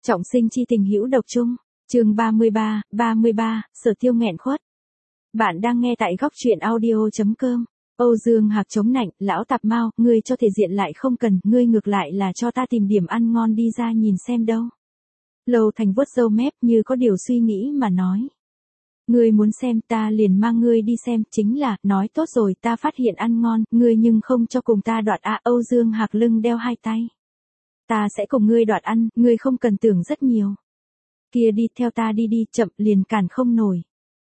Trọng sinh chi tình hữu độc chung, chương 33, Sở Tiêu nghẹn khuất. Bạn đang nghe tại góc truyện audio.com. Âu Dương Hạc chống nạnh, lão tạp mau, ngươi cho thể diện lại không cần, ngươi ngược lại là cho ta tìm điểm ăn ngon đi ra nhìn xem đâu. Lâu Thành vuốt râu mép như có điều suy nghĩ mà nói. Ngươi muốn xem ta liền mang ngươi đi xem, chính là, nói tốt rồi ta phát hiện ăn ngon, ngươi nhưng không cho cùng ta đoạt à. Âu Dương Hạc lưng đeo hai tay. Ta sẽ cùng ngươi đoạt ăn, ngươi không cần tưởng rất nhiều. Kia đi theo ta đi đi, chậm liền cản không nổi.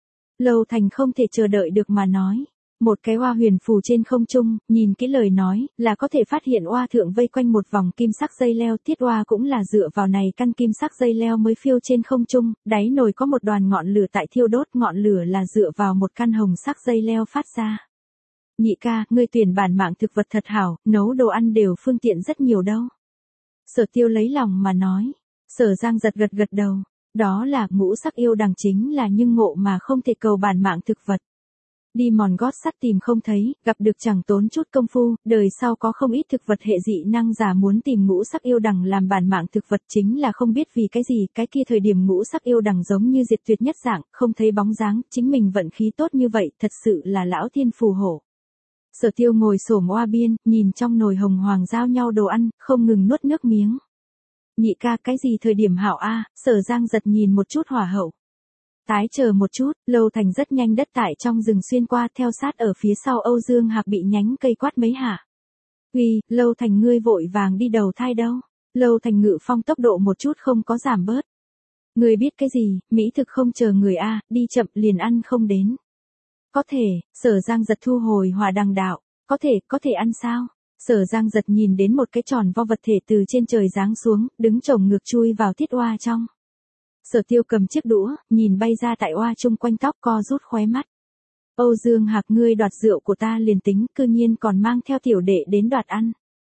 Lâu Thành không thể chờ đợi được mà nói. Một cái oa huyền phù trên không trung, nhìn cái lời nói, là có thể phát hiện oa thượng vây quanh một vòng kim sắc dây leo. Thiết oa cũng là dựa vào này căn kim sắc dây leo mới phiêu trên không trung, đáy nồi có một đoàn ngọn lửa tại thiêu đốt, ngọn lửa là dựa vào một căn hồng sắc dây leo phát ra. Nhị ca, ngươi tuyển bản mạng thực vật thật hảo, nấu đồ ăn đều phương tiện rất nhiều đâu. Sở Tiêu lấy lòng mà nói. Sở Giang giật gật đầu. Đó là ngũ sắc yêu đằng chính là nhưng ngộ mà không thể cầu bản mạng thực vật. Đi mòn gót sắt tìm không thấy, gặp được chẳng tốn chút công phu, đời sau có không ít thực vật hệ dị năng giả muốn tìm ngũ sắc yêu đằng làm bản mạng thực vật chính là không biết vì cái gì, cái kia thời điểm ngũ sắc yêu đằng giống như diệt tuyệt nhất dạng, không thấy bóng dáng, chính mình vận khí tốt như vậy, thật sự là lão thiên phù hộ. Sở Tiêu ngồi xổm oa biên, nhìn trong nồi hồng hoàng giao nhau đồ ăn, không ngừng nuốt nước miếng. Nhị ca, cái gì thời điểm hảo a? Sở Giang giật nhìn một chút hỏa hậu. Tái chờ một chút, Lâu Thành rất nhanh đất tại trong rừng xuyên qua, theo sát ở phía sau Âu Dương Hạc bị nhánh cây quát mấy hạ. Uy, Lâu Thành ngươi vội vàng đi đầu thai đâu? Lâu Thành ngự phong tốc độ một chút không có giảm bớt. Ngươi biết cái gì, mỹ thực không chờ người a, đi chậm liền ăn không đến. Có thể, Sở Giang giật thu hồi hỏa đằng đạo, có thể ăn sao? Sở Giang giật nhìn đến một cái tròn vo vật thể từ trên trời giáng xuống, đứng chồng ngược chui vào thiết oa trong. Sở Tiêu cầm chiếc đũa, nhìn bay ra tại oa chung quanh tóc co rút khóe mắt. Âu Dương Hạc ngươi đoạt rượu của ta liền tính, cư nhiên còn mang theo tiểu đệ đến đoạt ăn.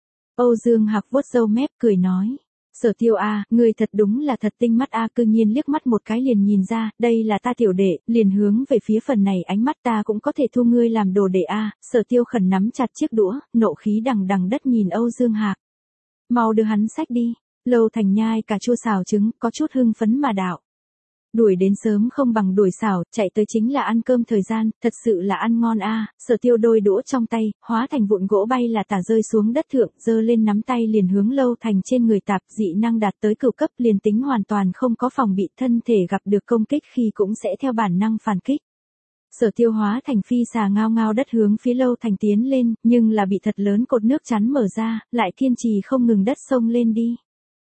Âu Dương Hạc vuốt râu mép cười nói. Sở Tiêu a, ngươi thật đúng là thật tinh mắt a, cư nhiên liếc mắt một cái liền nhìn ra, đây là ta tiểu đệ, liền hướng về phía phần này ánh mắt ta cũng có thể thu ngươi làm đồ đệ a. Sở Tiêu khẩn nắm chặt chiếc đũa, nộ khí đằng đằng đất nhìn Âu Dương Hạc. Mau đưa hắn xách đi. Lâu Thành nhai cà chua xào trứng, có chút hưng phấn mà đạo. Đuổi đến sớm không bằng đuổi xào, chạy tới chính là ăn cơm thời gian, thật sự là ăn ngon a. Sở Tiêu đôi đũa trong tay, hóa thành vụn gỗ bay là tả rơi xuống đất thượng, giơ lên nắm tay liền hướng Lâu Thành trên người tạp, dị năng đạt tới cửu cấp liền tính hoàn toàn không có phòng bị, thân thể gặp được công kích khi cũng sẽ theo bản năng phản kích. Sở Tiêu hóa thành phi xà ngao ngao đất hướng phía Lâu Thành tiến lên, nhưng là bị thật lớn cột nước chắn mở ra, lại kiên trì không ngừng đất xông lên đi.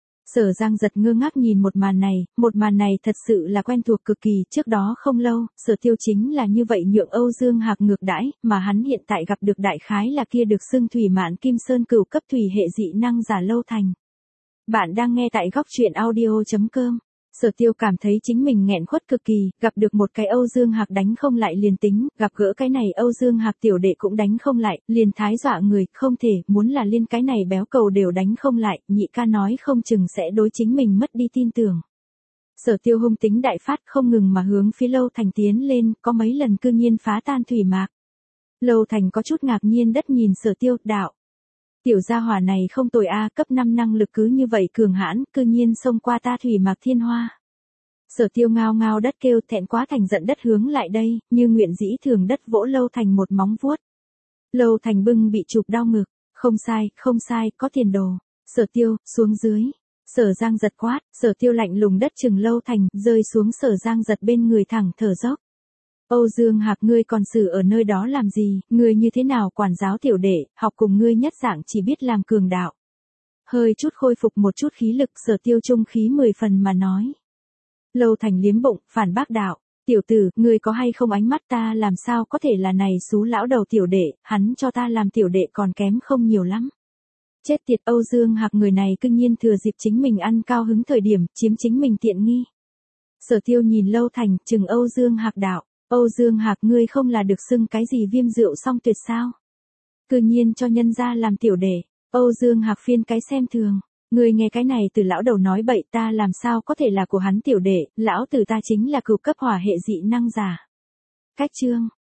Sở Giang giật ngơ ngác nhìn một màn này thật sự là quen thuộc cực kỳ, trước đó không lâu, Sở Tiêu chính là như vậy nhượng Âu Dương Hạc ngược đãi, mà hắn hiện tại gặp được đại khái là kia được xưng thủy mạn kim sơn cửu cấp thủy hệ dị năng giả Lâu Thành. Bạn đang nghe tại góc truyện audio.com. Sở Tiêu cảm thấy chính mình nghẹn khuất cực kỳ, gặp được một cái Âu Dương Hạc đánh không lại liền tính, gặp gỡ cái này Âu Dương Hạc tiểu đệ cũng đánh không lại, liền thái dọa người, không thể, muốn là liên cái này béo cầu đều đánh không lại, nhị ca nói không chừng sẽ đối chính mình mất đi tin tưởng. Sở Tiêu hung tính đại phát không ngừng mà hướng phía Lâu Thành tiến lên, có mấy lần cư nhiên phá tan thủy mạc. Lâu Thành có chút ngạc nhiên đất nhìn Sở Tiêu, đạo. Tiểu gia hỏa này không tồi a, cấp 5 năng lực cứ như vậy cường hãn, cư nhiên xông qua ta thủy mạc thiên hoa. Sở Tiêu ngao ngao đất kêu, thẹn quá thành giận đất hướng lại đây, như nguyện dĩ thường đất vỗ Lâu Thành một móng vuốt. Lâu Thành bưng bị chụp đau ngực, không sai, có tiền đồ. Sở Tiêu, xuống dưới. Sở Giang giật quát, Sở Tiêu lạnh lùng đất chừng Lâu Thành, rơi xuống Sở Giang giật bên người thẳng thở dốc. Âu Dương Hạc ngươi còn xử ở nơi đó làm gì, ngươi như thế nào quản giáo tiểu đệ, học cùng ngươi nhất dạng chỉ biết làm cường đạo. Hơi chút khôi phục một chút khí lực, Sở Tiêu trung khí 10 phần mà nói. Lâu Thành liếm bụng, phản bác đạo, tiểu tử, ngươi có hay không ánh mắt ta làm sao có thể là này xú lão đầu tiểu đệ, hắn cho ta làm tiểu đệ còn kém không nhiều lắm. Chết tiệt, Âu Dương Hạc người này cư nhiên thừa dịp chính mình ăn cao hứng thời điểm, chiếm chính mình tiện nghi. Sở Tiêu nhìn Lâu Thành, chừng Âu Dương Hạc đạo. Âu Dương Hạc ngươi không là được xưng cái gì viêm rượu song tuyệt sao? Cư nhiên cho nhân gia làm tiểu đệ. Âu Dương Hạc phiên cái xem thường. Ngươi nghe cái này từ lão đầu nói bậy, ta làm sao có thể là của hắn tiểu đệ, lão tử ta chính là cửu cấp hỏa hệ dị năng giả. Cách chương,